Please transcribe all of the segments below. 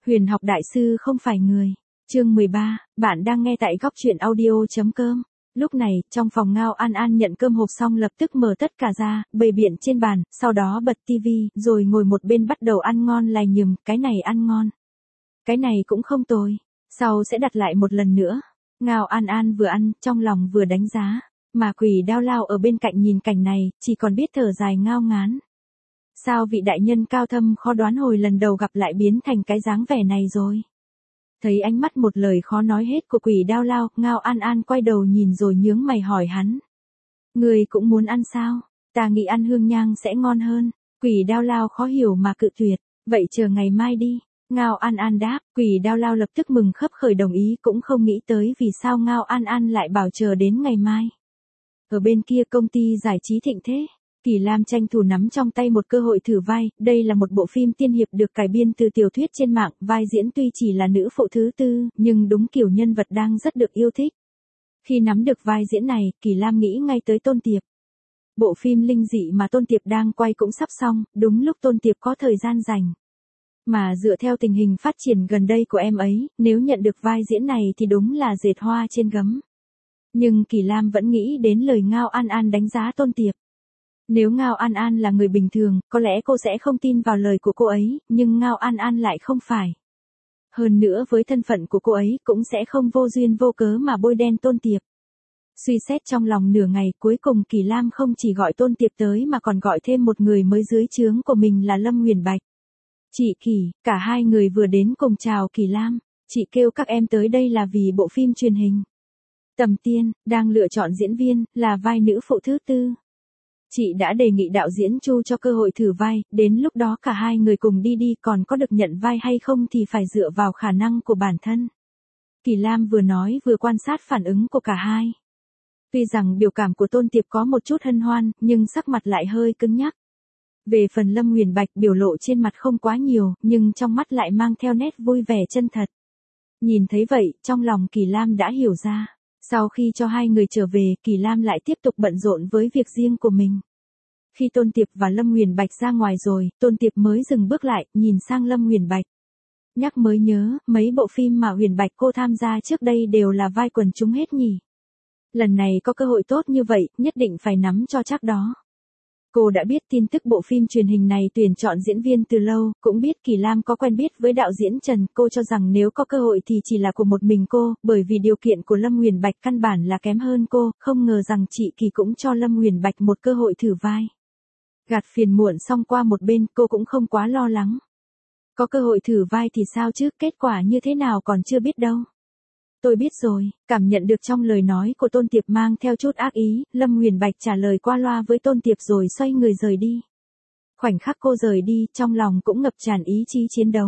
Huyền học đại sư không phải người. Chương 13, bạn đang nghe tại góc chuyện audio.com. Lúc này, trong phòng Ngao An An nhận cơm hộp xong lập tức mở tất cả ra, bày biện trên bàn, sau đó bật tivi, rồi ngồi một bên bắt đầu ăn ngon lài nhừng, cái này ăn ngon. Cái này cũng không tồi. Sau sẽ đặt lại một lần nữa. Ngao An An vừa ăn, trong lòng vừa đánh giá. Mà Quỷ Đao Lao ở bên cạnh nhìn cảnh này, chỉ còn biết thở dài ngao ngán. Sao vị đại nhân cao thâm khó đoán hồi lần đầu gặp lại biến thành cái dáng vẻ này rồi? Thấy ánh mắt một lời khó nói hết của Quỷ Đao Lao, Ngao An An quay đầu nhìn rồi nhướng mày hỏi hắn. Người cũng muốn ăn sao? Ta nghĩ ăn hương nhang sẽ ngon hơn. Quỷ Đao Lao khó hiểu mà cự tuyệt. Vậy chờ ngày mai đi. Ngao An An đáp, Quỷ Đao Lao lập tức mừng khấp khởi đồng ý, cũng không nghĩ tới vì sao Ngao An An lại bảo chờ đến ngày mai. Ở bên kia công ty giải trí thịnh thế. Kỳ Lam tranh thủ nắm trong tay một cơ hội thử vai, đây là một bộ phim tiên hiệp được cải biên từ tiểu thuyết trên mạng, vai diễn tuy chỉ là nữ phụ thứ tư, nhưng đúng kiểu nhân vật đang rất được yêu thích. Khi nắm được vai diễn này, Kỳ Lam nghĩ ngay tới Tôn Tiệp. Bộ phim linh dị mà Tôn Tiệp đang quay cũng sắp xong, đúng lúc Tôn Tiệp có thời gian rảnh. Mà dựa theo tình hình phát triển gần đây của em ấy, nếu nhận được vai diễn này thì đúng là dệt hoa trên gấm. Nhưng Kỳ Lam vẫn nghĩ đến lời Ngao An An đánh giá Tôn Tiệp. Nếu Ngao An An là người bình thường, có lẽ cô sẽ không tin vào lời của cô ấy, nhưng Ngao An An lại không phải. Hơn nữa với thân phận của cô ấy cũng sẽ không vô duyên vô cớ mà bôi đen Tôn Tiệp. Suy xét trong lòng nửa ngày, cuối cùng Kỳ Lam không chỉ gọi Tôn Tiệp tới mà còn gọi thêm một người mới dưới trướng của mình là Lâm Nguyền Bạch. Chị Kỳ, cả hai người vừa đến cùng chào Kỳ Lam. Chị kêu các em tới đây là vì bộ phim truyền hình Tầm Tiên, đang lựa chọn diễn viên, là vai nữ phụ thứ tư. Chị đã đề nghị đạo diễn Chu cho cơ hội thử vai, đến lúc đó cả hai người cùng đi còn có được nhận vai hay không thì phải dựa vào khả năng của bản thân. Kỳ Lam vừa nói vừa quan sát phản ứng của cả hai. Tuy rằng biểu cảm của Tôn Tiệp có một chút hân hoan, nhưng sắc mặt lại hơi cứng nhắc. Về phần Lâm Nguyền Bạch biểu lộ trên mặt không quá nhiều, nhưng trong mắt lại mang theo nét vui vẻ chân thật. Nhìn thấy vậy, trong lòng Kỳ Lam đã hiểu ra. Sau khi cho hai người trở về, Kỳ Lam lại tiếp tục bận rộn với việc riêng của mình. Khi Tôn Tiệp và Lâm Nguyền Bạch ra ngoài rồi, Tôn Tiệp mới dừng bước lại, nhìn sang Lâm Nguyền Bạch. Nhắc mới nhớ, mấy bộ phim mà Huyền Bạch cô tham gia trước đây đều là vai quần chúng hết nhỉ. Lần này có cơ hội tốt như vậy, nhất định phải nắm cho chắc đó. Cô đã biết tin tức bộ phim truyền hình này tuyển chọn diễn viên từ lâu, cũng biết Kỳ Lam có quen biết với đạo diễn Trần, cô cho rằng nếu có cơ hội thì chỉ là của một mình cô, bởi vì điều kiện của Lâm Nguyền Bạch căn bản là kém hơn cô, không ngờ rằng chị Kỳ cũng cho Lâm Nguyền Bạch một cơ hội thử vai. Gạt phiền muộn xong qua một bên, cô cũng không quá lo lắng. Có cơ hội thử vai thì sao chứ, kết quả như thế nào còn chưa biết đâu. Tôi biết rồi, cảm nhận được trong lời nói của Tôn Tiệp mang theo chút ác ý, Lâm Nguyền Bạch trả lời qua loa với Tôn Tiệp rồi xoay người rời đi. Khoảnh khắc cô rời đi, trong lòng cũng ngập tràn ý chí chiến đấu.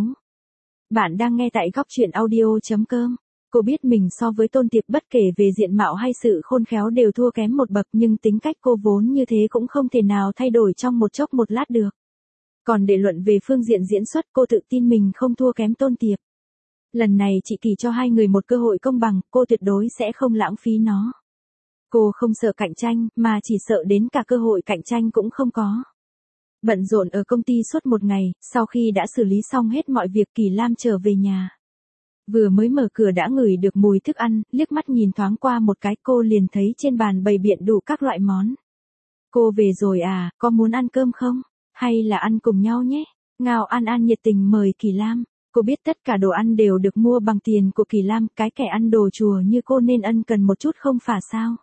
Bạn đang nghe tại góc chuyện audio.com. Cô biết mình so với Tôn Tiệp bất kể về diện mạo hay sự khôn khéo đều thua kém một bậc, nhưng tính cách cô vốn như thế cũng không thể nào thay đổi trong một chốc một lát được. Còn để luận về phương diện diễn xuất, cô tự tin mình không thua kém Tôn Tiệp. Lần này chị Kỳ cho hai người một cơ hội công bằng, cô tuyệt đối sẽ không lãng phí nó. Cô không sợ cạnh tranh, mà chỉ sợ đến cả cơ hội cạnh tranh cũng không có. Bận rộn ở công ty suốt một ngày, sau khi đã xử lý xong hết mọi việc, Kỳ Lam trở về nhà. Vừa mới mở cửa đã ngửi được mùi thức ăn, liếc mắt nhìn thoáng qua một cái, cô liền thấy trên bàn bày biện đủ các loại món. Cô về rồi à, có muốn ăn cơm không? Hay là ăn cùng nhau nhé? Ngao An An nhiệt tình mời Kỳ Lam. Cô biết tất cả đồ ăn đều được mua bằng tiền của Kỳ Lam, cái kẻ ăn đồ chùa như cô nên ân cần một chút không phải sao?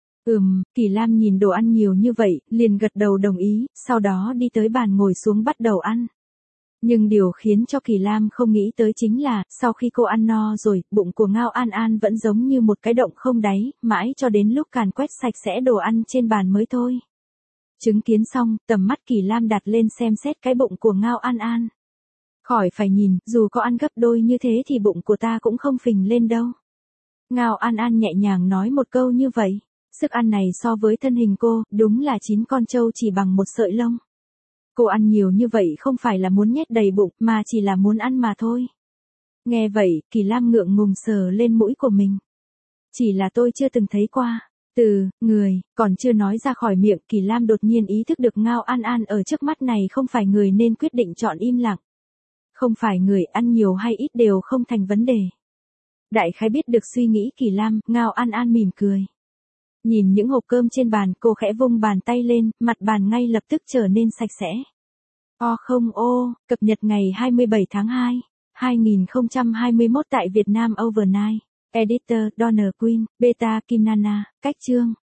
Kỳ Lam nhìn đồ ăn nhiều như vậy, liền gật đầu đồng ý, sau đó đi tới bàn ngồi xuống bắt đầu ăn. Nhưng điều khiến cho Kỳ Lam không nghĩ tới chính là, sau khi cô ăn no rồi, bụng của Ngao An An vẫn giống như một cái động không đáy, mãi cho đến lúc càn quét sạch sẽ đồ ăn trên bàn mới thôi. Chứng kiến xong, tầm mắt Kỳ Lam đặt lên xem xét cái bụng của Ngao An An. Khỏi phải nhìn, dù có ăn gấp đôi như thế thì bụng của ta cũng không phình lên đâu. Ngao An An nhẹ nhàng nói một câu như vậy. Sức ăn này so với thân hình cô, đúng là 9 con trâu chỉ bằng một sợi lông. Cô ăn nhiều như vậy không phải là muốn nhét đầy bụng, mà chỉ là muốn ăn mà thôi. Nghe vậy, Kỳ Lam ngượng ngùng sờ lên mũi của mình. Chỉ là tôi chưa từng thấy qua. Người, còn chưa nói ra khỏi miệng, Kỳ Lam đột nhiên ý thức được Ngao An An ở trước mắt này không phải người nên quyết định chọn im lặng. Không phải người ăn nhiều hay ít đều không thành vấn đề. Đại khái biết được suy nghĩ Kỳ Lam, Ngao An An mỉm cười. Nhìn những hộp cơm trên bàn, cô khẽ vung bàn tay lên, mặt bàn ngay lập tức trở nên sạch sẽ. Cập nhật ngày 27 tháng 2, 2021 tại Việt Nam Overnight. Editor, Donner Queen, Beta Kim Nana, cách chương.